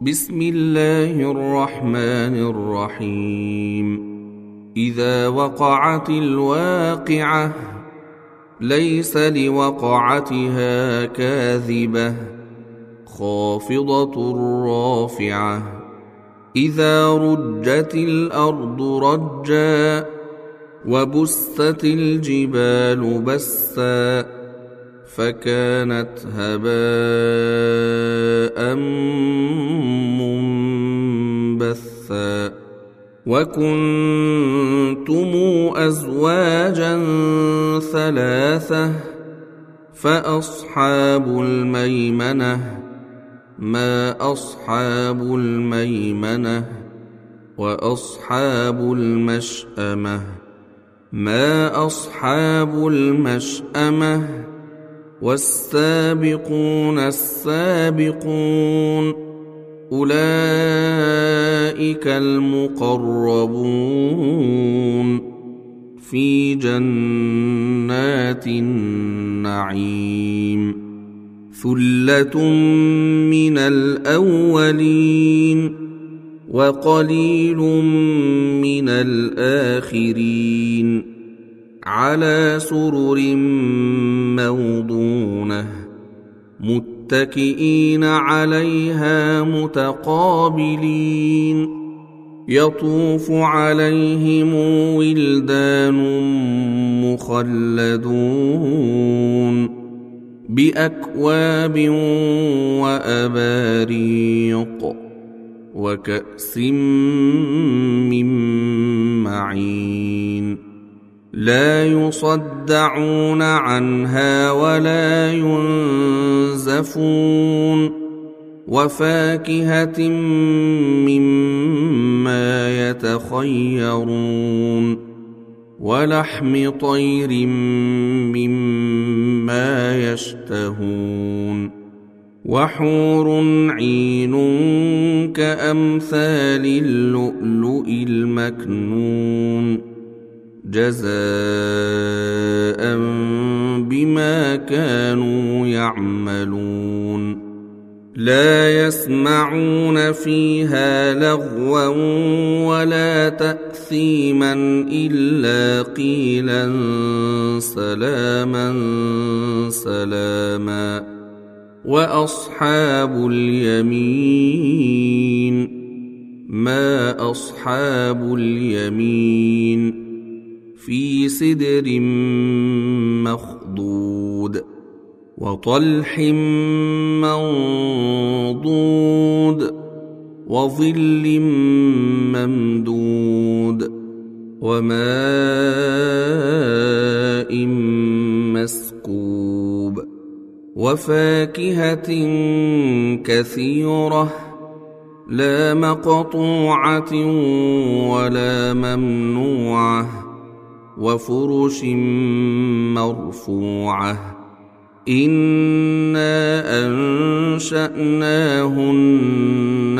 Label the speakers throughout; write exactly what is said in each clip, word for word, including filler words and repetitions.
Speaker 1: بسم الله الرحمن الرحيم. إذا وقعت الواقعة ليس لوقعتها كاذبة خافضة رافعة. إذا رجت الأرض رجا وبست الجبال بسا فكانت هباء منبثا. وكنتم أزواجا ثلاثة فأصحاب الميمنة ما أصحاب الميمنة. وأصحاب المشأمة ما أصحاب المشأمة. والسابقون السابقون أولئك المقربون في جنات النعيم. ثلة من الأولين وقليل من الآخرين على سرر موضونة متكئين عليها متقابلين. يطوف عليهم ولدان مخلدون بأكواب وأباريق وكأس من معين لا يصدعون عنها ولا ينزفون. وفاكهة مما يتخيرون ولحم طير مما يشتهون. وحور عين كأمثال اللؤلؤ المكنون جزاء بما كانوا يعملون. لا يسمعون فيها لغوا ولا تأثيما إلا قيلا سلاما سلاما. وأصحاب اليمين ما أصحاب اليمين في سدر مخضود وطلح منضود وظل ممدود وماء مسكوب وفاكهة كثيرة لا مقطوعة ولا ممنوعة وفرش مرفوعة. إنا أنشأناهن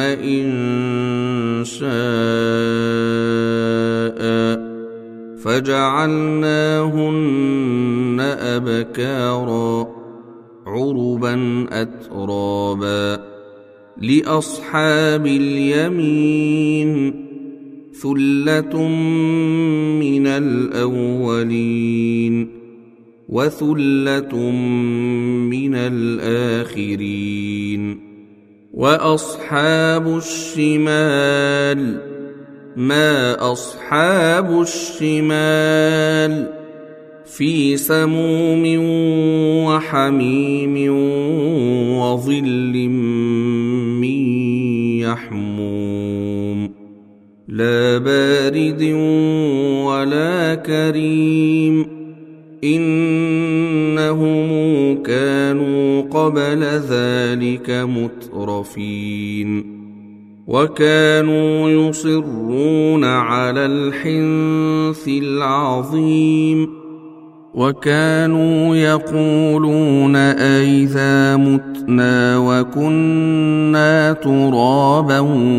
Speaker 1: إنشاء فجعلناهن أبكارا عربا أترابا. لأصحاب اليمين ثلة من الأولين وثلة من الآخرين. وأصحاب الشمال ما أصحاب الشمال في سموم وحميم وظل من يحموم لا بارد ولا كريم. إنهم كانوا قبل ذلك مترفين وكانوا يصرون على الحنث العظيم. وكانوا يقولون أئذا متنا وكنا ترابا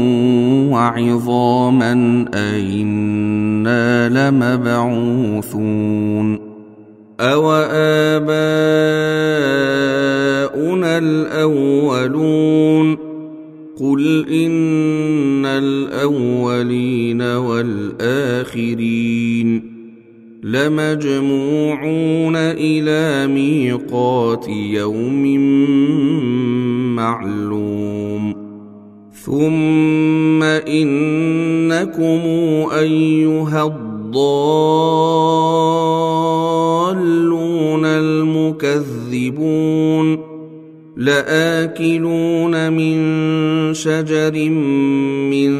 Speaker 1: وعظاما أئنا لمبعوثون أوآباؤنا الأولون قل إن الأولين والآخرين لمجموعون إلى ميقات يوم معلوم ثم إنكم أيها الضالون المكذبون لآكلون من شجر من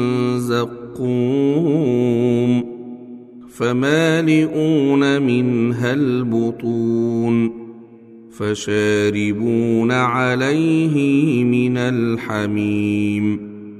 Speaker 1: زقوم فمالئون منها البطون فشاربون عليه من الحميم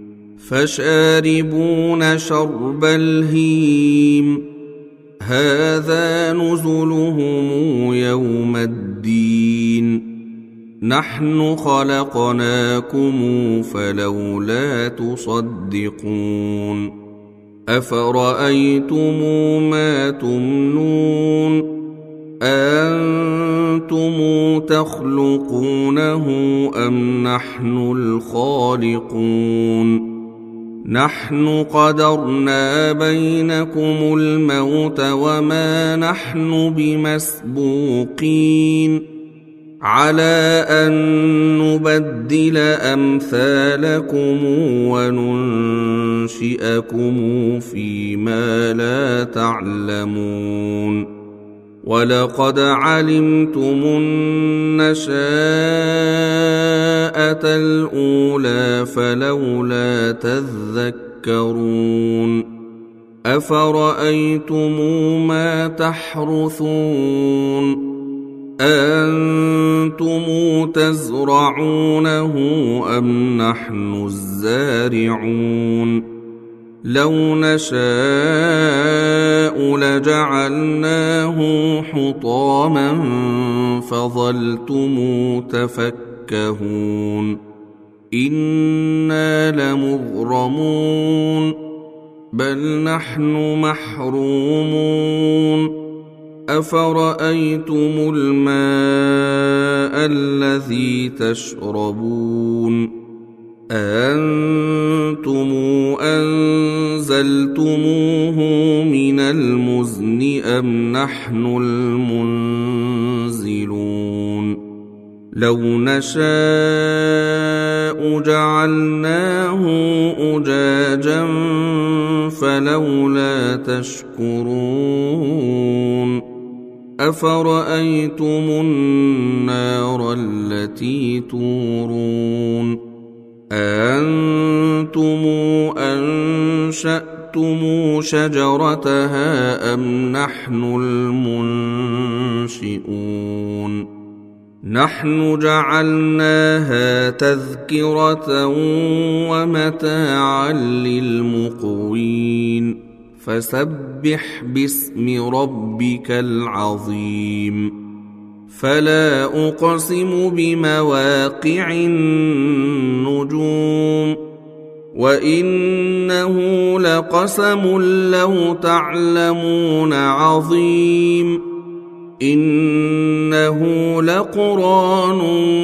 Speaker 1: فشاربون شرب الهيم هذا نزلهم يوم الدين نحن خلقناكم فلولا تصدقون أفرأيتم ما تمنون أأنتم تخلقونه أم نحن الخالقون نحن قدرنا بينكم الموت وما نحن بمسبوقين على أن نبدل أمثالكم وننشئكم فيما لا تعلمون ولقد علمتم النشاءة الأولى فلولا تذكرون أفرأيتم ما تحرثون أأنتم تزرعونه أم نحن الزارعون لو نشاء لجعلناه حطاما فظلتم تفكهون إنا لمغرمون بل نحن محرومون أفرأيتم الماء الذي تشربون أأنتم أنزلتموه من المزن أم نحن المنزلون لو نشاء جعلناه أجاجا فلولا تشكرون أفرأيتم النار التي تورون أأنتم أنشأتم شجرتها أم نحن المنشئون نحن جعلناها تذكرة ومتاعا للمقوين فسبح باسم ربك العظيم فلا أقسم بمواقع النجوم وإنه لقسم لو تعلمون عظيم إنه لقرآن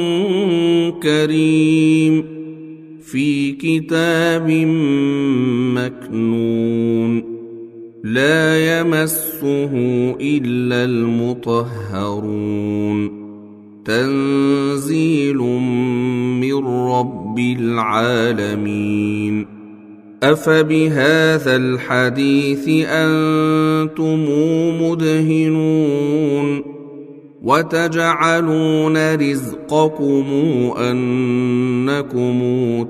Speaker 1: كريم في كتاب مكنون لا يمسه إلا المطهرون تنزيل من رب العالمين أفبهذا الحديث أنتم مدهنون وتجعلون رزقكم أنكم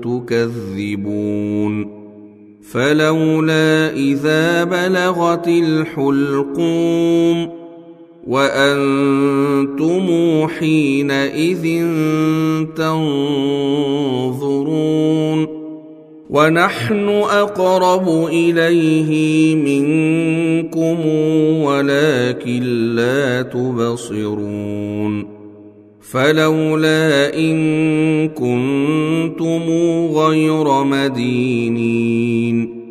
Speaker 1: تكذبون فلولا إذا بلغت الحلقوم وأنتم حينئذ تنظرون ونحن أقرب إليه منكم ولكن لا تبصرون فلولا إن كنتم غير مدينين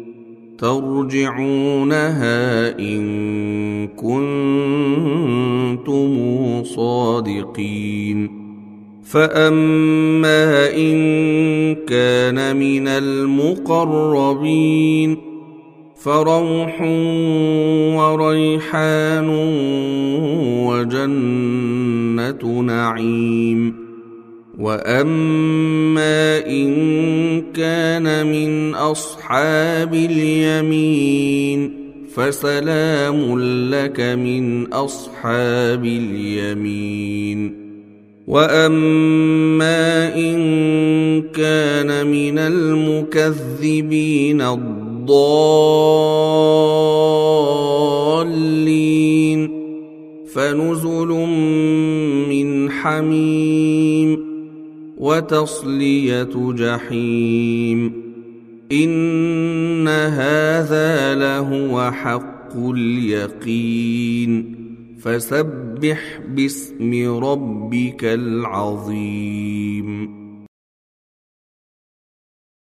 Speaker 1: ترجعونها إن كنتم صادقين فأما إن كان من المقربين فروح وريحان وجنة نعيم. وأما إن كان من أصحاب اليمين فسلام لك من أصحاب اليمين. وأما إن كان من المكذبين الضالين فنزل من حميم وتصلية جحيم. إن هذا لهو حق اليقين. فسبح باسم ربك العظيم.